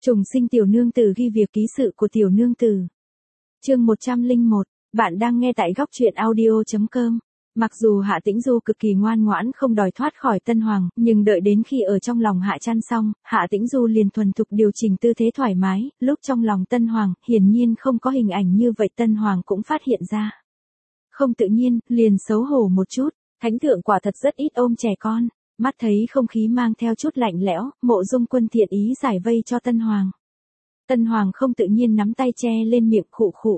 Trùng sinh tiểu nương tử ghi việc ký sự của tiểu nương tử. Chương 101, bạn đang nghe tại góc truyện audio.com. Mặc dù Hạ Tĩnh Du cực kỳ ngoan ngoãn không đòi thoát khỏi Tân Hoàng, nhưng đợi đến khi ở trong lòng Hạ Trăn xong, Hạ Tĩnh Du liền thuần thục điều chỉnh tư thế thoải mái, lúc trong lòng Tân Hoàng, hiển nhiên không có hình ảnh như vậy Tân Hoàng cũng phát hiện ra. Không tự nhiên, liền xấu hổ một chút, thánh thượng quả thật rất ít ôm trẻ con, mắt thấy không khí mang theo chút lạnh lẽo, Mộ Dung Quân thiện ý giải vây cho Tân Hoàng. Tân Hoàng không tự nhiên nắm tay che lên miệng khụ khụ.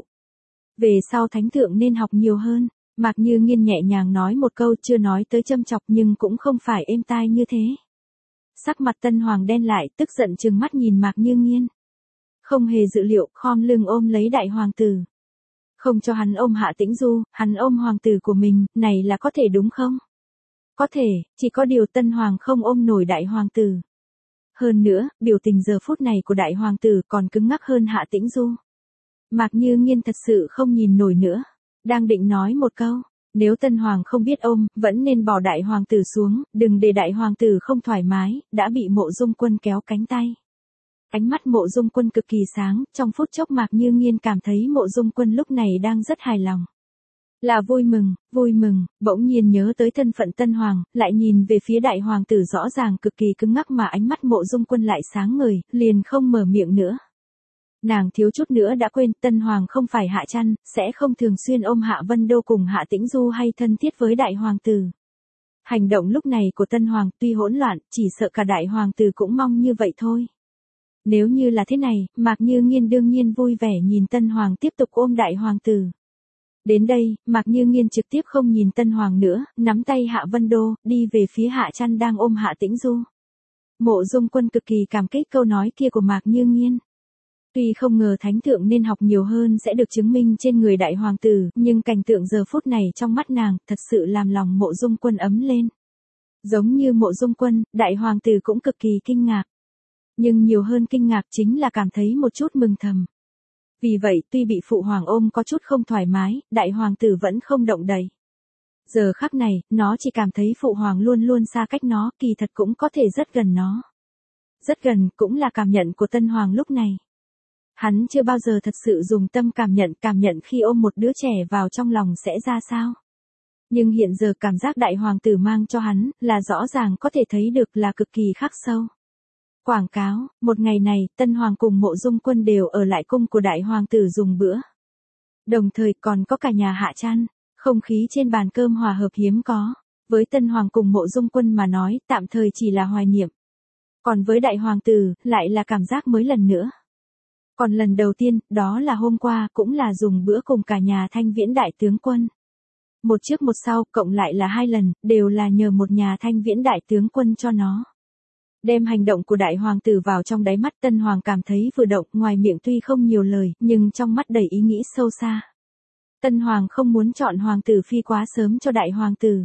Về sau thánh thượng nên học nhiều hơn. Mạc Như Nghiên nhẹ nhàng nói một câu chưa nói tới châm chọc nhưng cũng không phải êm tai như thế. Sắc mặt Tân Hoàng đen lại tức giận trừng mắt nhìn Mạc Như Nghiên. Không hề dự liệu khom lưng ôm lấy đại hoàng tử. Không cho hắn ôm Hạ Tĩnh Du, hắn ôm hoàng tử của mình, này là có thể đúng không? Có thể, chỉ có điều Tân Hoàng không ôm nổi đại hoàng tử. Hơn nữa, biểu tình giờ phút này của đại hoàng tử còn cứng ngắc hơn Hạ Tĩnh Du. Mạc Như Nghiên thật sự không nhìn nổi nữa. Đang định nói một câu, nếu Tân Hoàng không biết ôm, vẫn nên bỏ đại hoàng tử xuống, đừng để đại hoàng tử không thoải mái, đã bị Mộ Dung Quân kéo cánh tay. Ánh mắt Mộ Dung Quân cực kỳ sáng, trong phút chốc Mạc Như Nghiên cảm thấy Mộ Dung Quân lúc này đang rất hài lòng. Là vui mừng, bỗng nhiên nhớ tới thân phận Tân Hoàng, lại nhìn về phía đại hoàng tử rõ ràng cực kỳ cứng ngắc mà ánh mắt Mộ Dung Quân lại sáng ngời, liền không mở miệng nữa. Nàng thiếu chút nữa đã quên Tân Hoàng không phải Hạ Trăn, sẽ không thường xuyên ôm Hạ Vân Đô cùng Hạ Tĩnh Du hay thân thiết với đại hoàng tử. Hành động lúc này của Tân Hoàng tuy hỗn loạn, chỉ sợ cả đại hoàng tử cũng mong như vậy thôi. Nếu như là thế này, Mạc Như Nghiên đương nhiên vui vẻ nhìn Tân Hoàng tiếp tục ôm đại hoàng tử. Đến đây, Mạc Như Nghiên trực tiếp không nhìn Tân Hoàng nữa, nắm tay Hạ Vân Đô, đi về phía Hạ Trăn đang ôm Hạ Tĩnh Du. Mộ Dung Quân cực kỳ cảm kích câu nói kia của Mạc Như Nghiên. Tuy không ngờ thánh thượng nên học nhiều hơn sẽ được chứng minh trên người đại hoàng tử, nhưng cảnh tượng giờ phút này trong mắt nàng thật sự làm lòng Mộ Dung Quân ấm lên. Giống như Mộ Dung Quân, đại hoàng tử cũng cực kỳ kinh ngạc. Nhưng nhiều hơn kinh ngạc chính là cảm thấy một chút mừng thầm. Vì vậy tuy bị phụ hoàng ôm có chút không thoải mái, đại hoàng tử vẫn không động đậy. Giờ khắc này, nó chỉ cảm thấy phụ hoàng luôn luôn xa cách nó, kỳ thật cũng có thể rất gần nó. Rất gần cũng là cảm nhận của Tân Hoàng lúc này. Hắn chưa bao giờ thật sự dùng tâm cảm nhận khi ôm một đứa trẻ vào trong lòng sẽ ra sao. Nhưng hiện giờ cảm giác đại hoàng tử mang cho hắn là rõ ràng có thể thấy được là cực kỳ khắc sâu. Quảng cáo, một ngày này, Tân Hoàng cùng Mộ Dung Quân đều ở lại cung của đại hoàng tử dùng bữa. Đồng thời còn có cả nhà Hạ Trăn, không khí trên bàn cơm hòa hợp hiếm có. Với Tân Hoàng cùng Mộ Dung Quân mà nói, tạm thời chỉ là hoài niệm. Còn với đại hoàng tử, lại là cảm giác mới lần nữa. Còn lần đầu tiên, đó là hôm qua, cũng là dùng bữa cùng cả nhà Thanh Viễn đại tướng quân. Một trước một sau, cộng lại là 2 lần, đều là nhờ một nhà Thanh Viễn đại tướng quân cho nó. Đem hành động của đại hoàng tử vào trong đáy mắt Tân Hoàng cảm thấy vừa động, ngoài miệng tuy không nhiều lời, nhưng trong mắt đầy ý nghĩ sâu xa. Tân Hoàng không muốn chọn hoàng tử phi quá sớm cho đại hoàng tử.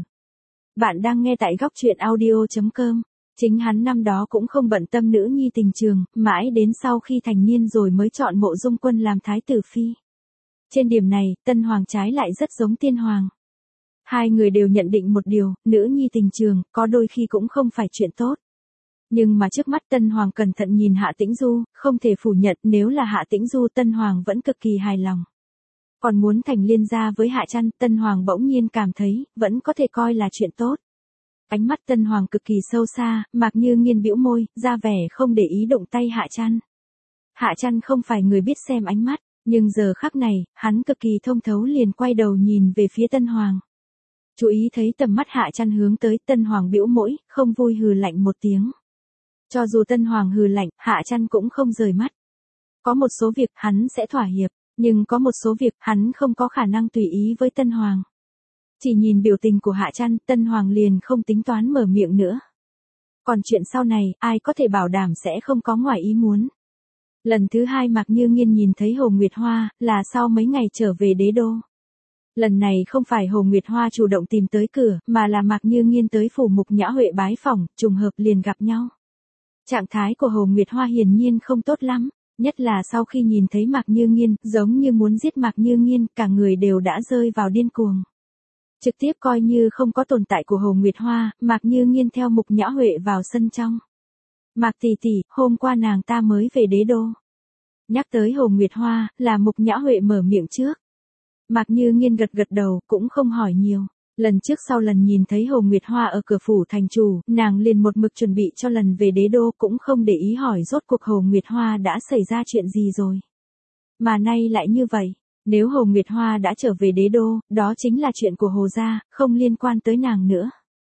Bạn đang nghe tại góc truyện audio.com. Chính hắn năm đó cũng không bận tâm nữ nhi tình trường, mãi đến sau khi thành niên rồi mới chọn Mộ Dung Quân làm thái tử phi. Trên điểm này, Tân Hoàng trái lại rất giống Tiên Hoàng. Hai người đều nhận định một điều, nữ nhi tình trường, có đôi khi cũng không phải chuyện tốt. Nhưng mà trước mắt Tân Hoàng cẩn thận nhìn Hạ Tĩnh Du, không thể phủ nhận nếu là Hạ Tĩnh Du Tân Hoàng vẫn cực kỳ hài lòng. Còn muốn thành liên gia với Hạ Trăn, Tân Hoàng bỗng nhiên cảm thấy, vẫn có thể coi là chuyện tốt. Ánh mắt Tân Hoàng cực kỳ sâu xa, Mạc Như Nghiên bĩu môi, ra vẻ không để ý động tay Hạ Trăn. Hạ Trăn không phải người biết xem ánh mắt, nhưng giờ khắc này, hắn cực kỳ thông thấu liền quay đầu nhìn về phía Tân Hoàng. Chú ý thấy tầm mắt Hạ Trăn hướng tới, Tân Hoàng bĩu môi, không vui hừ lạnh một tiếng. Cho dù Tân Hoàng hừ lạnh, Hạ Trăn cũng không rời mắt. Có một số việc hắn sẽ thỏa hiệp, nhưng có một số việc hắn không có khả năng tùy ý với Tân Hoàng. Chỉ nhìn biểu tình của Hạ Trăn, Tân Hoàng liền không tính toán mở miệng nữa. Còn chuyện sau này, ai có thể bảo đảm sẽ không có ngoài ý muốn. Lần thứ 2 Mạc Như Nghiên nhìn thấy Hồ Nguyệt Hoa, là sau mấy ngày trở về đế đô. Lần này không phải Hồ Nguyệt Hoa chủ động tìm tới cửa, mà là Mạc Như Nghiên tới phủ Mục Nhã Huệ bái phỏng, trùng hợp liền gặp nhau. Trạng thái của Hồ Nguyệt Hoa hiển nhiên không tốt lắm, nhất là sau khi nhìn thấy Mạc Như Nghiên, giống như muốn giết Mạc Như Nghiên, cả người đều đã rơi vào điên cuồng. Trực tiếp coi như không có tồn tại của Hồ Nguyệt Hoa, Mạc Như Nghiên theo Mục Nhã Huệ vào sân trong. Mạc tỷ tỷ, hôm qua nàng ta mới về đế đô. Nhắc tới Hồ Nguyệt Hoa, là Mục Nhã Huệ mở miệng trước. Mạc Như Nghiên gật gật đầu, cũng không hỏi nhiều. Lần trước sau lần nhìn thấy Hồ Nguyệt Hoa ở cửa phủ thành chủ, nàng liền một mực chuẩn bị cho lần về đế đô, cũng không để ý hỏi rốt cuộc Hồ Nguyệt Hoa đã xảy ra chuyện gì rồi. Mà nay lại như vậy, nếu Hồ Nguyệt Hoa đã trở về đế đô, đó chính là chuyện của Hồ gia, không liên quan tới nàng nữa.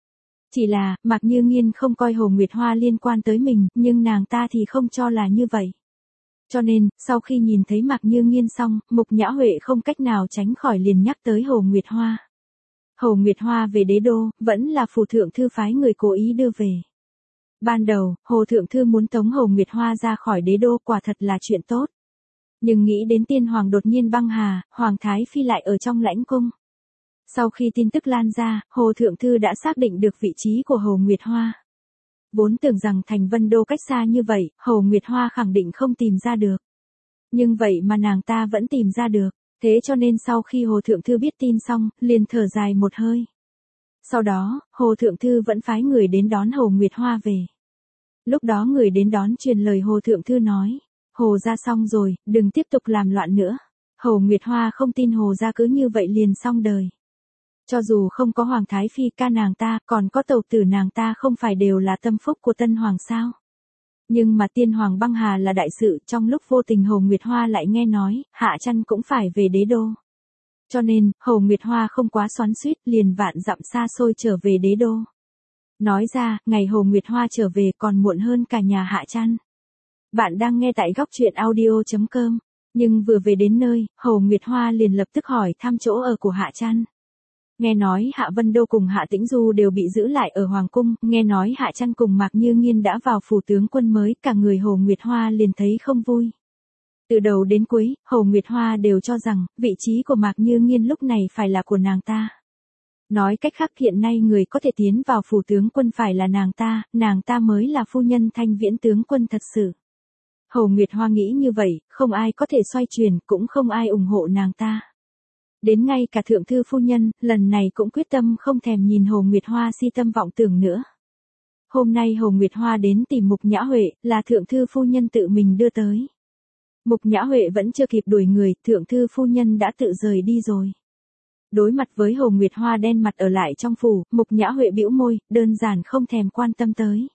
Chỉ là, Mạc Như Nghiên không coi Hồ Nguyệt Hoa liên quan tới mình, nhưng nàng ta thì không cho là như vậy. Cho nên, sau khi nhìn thấy Mạc Như Nghiên xong, Mục Nhã Huệ không cách nào tránh khỏi liền nhắc tới Hồ Nguyệt Hoa. Hồ Nguyệt Hoa về đế đô, vẫn là phù thượng thư phái người cố ý đưa về. Ban đầu, Hồ Thượng Thư muốn tống Hồ Nguyệt Hoa ra khỏi đế đô, quả thật là chuyện tốt. Nhưng nghĩ đến tiên hoàng đột nhiên băng hà, Hoàng Thái Phi lại ở trong lãnh cung. Sau khi tin tức lan ra, Hồ Thượng Thư đã xác định được vị trí của Hồ Nguyệt Hoa. Vốn tưởng rằng thành Vân Đô cách xa như vậy, Hồ Nguyệt Hoa khẳng định không tìm ra được. Nhưng vậy mà nàng ta vẫn tìm ra được, thế cho nên sau khi Hồ Thượng Thư biết tin xong, liền thở dài một hơi. Sau đó, Hồ Thượng Thư vẫn phái người đến đón Hồ Nguyệt Hoa về. Lúc đó người đến đón truyền lời Hồ Thượng Thư nói, Hồ ra xong rồi, đừng tiếp tục làm loạn nữa. Hồ Nguyệt Hoa không tin Hồ ra cứ như vậy liền xong đời. Cho dù không có Hoàng Thái Phi ca nàng ta, còn có tẩu tử nàng ta không phải đều là tâm phúc của Tân Hoàng sao. Nhưng mà tiên hoàng băng hà là đại sự, trong lúc vô tình Hồ Nguyệt Hoa lại nghe nói, Hạ Chăn cũng phải về đế đô. Cho nên, Hồ Nguyệt Hoa không quá xoắn xuýt, liền vạn dặm xa xôi trở về đế đô. Nói ra, ngày Hồ Nguyệt Hoa trở về còn muộn hơn cả nhà Hạ Chăn. Bạn đang nghe tại góc truyện audio.com. Nhưng vừa về đến nơi, Hồ Nguyệt Hoa liền lập tức hỏi thăm chỗ ở của Hạ Chăn. Nghe nói Hạ Vân Đô cùng Hạ Tĩnh Du đều bị giữ lại ở Hoàng Cung, nghe nói Hạ Chăn cùng Mạc Như Nghiên đã vào phủ tướng quân mới, cả người Hồ Nguyệt Hoa liền thấy không vui. Từ đầu đến cuối, Hồ Nguyệt Hoa đều cho rằng, vị trí của Mạc Như Nghiên lúc này phải là của nàng ta. Nói cách khác hiện nay người có thể tiến vào phủ tướng quân phải là nàng ta mới là phu nhân Thanh Viễn tướng quân thật sự. Hồ Nguyệt Hoa nghĩ như vậy, không ai có thể xoay chuyển, cũng không ai ủng hộ nàng ta. Đến ngay cả thượng thư phu nhân, lần này cũng quyết tâm không thèm nhìn Hồ Nguyệt Hoa si tâm vọng tưởng nữa. Hôm nay Hồ Nguyệt Hoa đến tìm Mục Nhã Huệ, là thượng thư phu nhân tự mình đưa tới. Mục Nhã Huệ vẫn chưa kịp đuổi người, thượng thư phu nhân đã tự rời đi rồi. Đối mặt với Hồ Nguyệt Hoa đen mặt ở lại trong phủ, Mục Nhã Huệ bĩu môi, đơn giản không thèm quan tâm tới.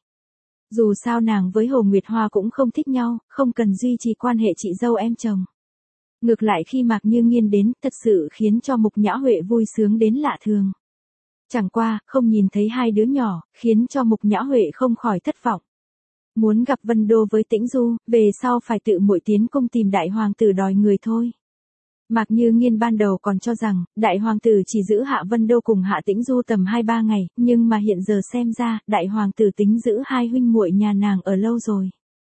Dù sao nàng với Hồ Nguyệt Hoa cũng không thích nhau, không cần duy trì quan hệ chị dâu em chồng. Ngược lại khi Mạc Như Nghiên đến, thật sự khiến cho Mục Nhã Huệ vui sướng đến lạ thường. Chẳng qua, không nhìn thấy hai đứa nhỏ, khiến cho Mục Nhã Huệ không khỏi thất vọng. Muốn gặp Vân Đô với Tĩnh Du, về sau phải tự muội tiến cung tìm đại hoàng tử đòi người thôi. Mạc Như Nghiên ban đầu còn cho rằng, đại hoàng tử chỉ giữ Hạ Vân Đô cùng Hạ Tĩnh Du tầm 2-3 ngày, nhưng mà hiện giờ xem ra, đại hoàng tử tính giữ hai huynh muội nhà nàng ở lâu rồi.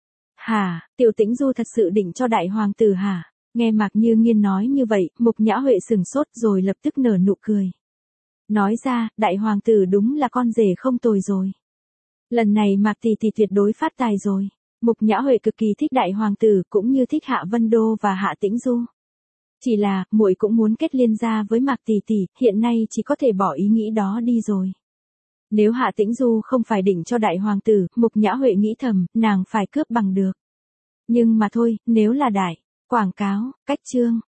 Hả, tiểu Tĩnh Du thật sự định cho đại hoàng tử hả? Nghe Mạc Như Nghiên nói như vậy, Mục Nhã Huệ sừng sốt rồi lập tức nở nụ cười. Nói ra, đại hoàng tử đúng là con rể không tồi rồi. Lần này Mạc tỷ tỷ tuyệt đối phát tài rồi. Mục Nhã Huệ cực kỳ thích đại hoàng tử, cũng như thích Hạ Vân Đô và Hạ Tĩnh Du. Chỉ là, muội cũng muốn kết liên gia với Mạc tỷ tỷ, hiện nay chỉ có thể bỏ ý nghĩ đó đi rồi. Nếu Hạ Tĩnh Du không phải định cho đại hoàng tử, Mục Nhã Huệ nghĩ thầm, nàng phải cướp bằng được. Nhưng mà thôi, nếu là đại, quảng cáo, cách chương.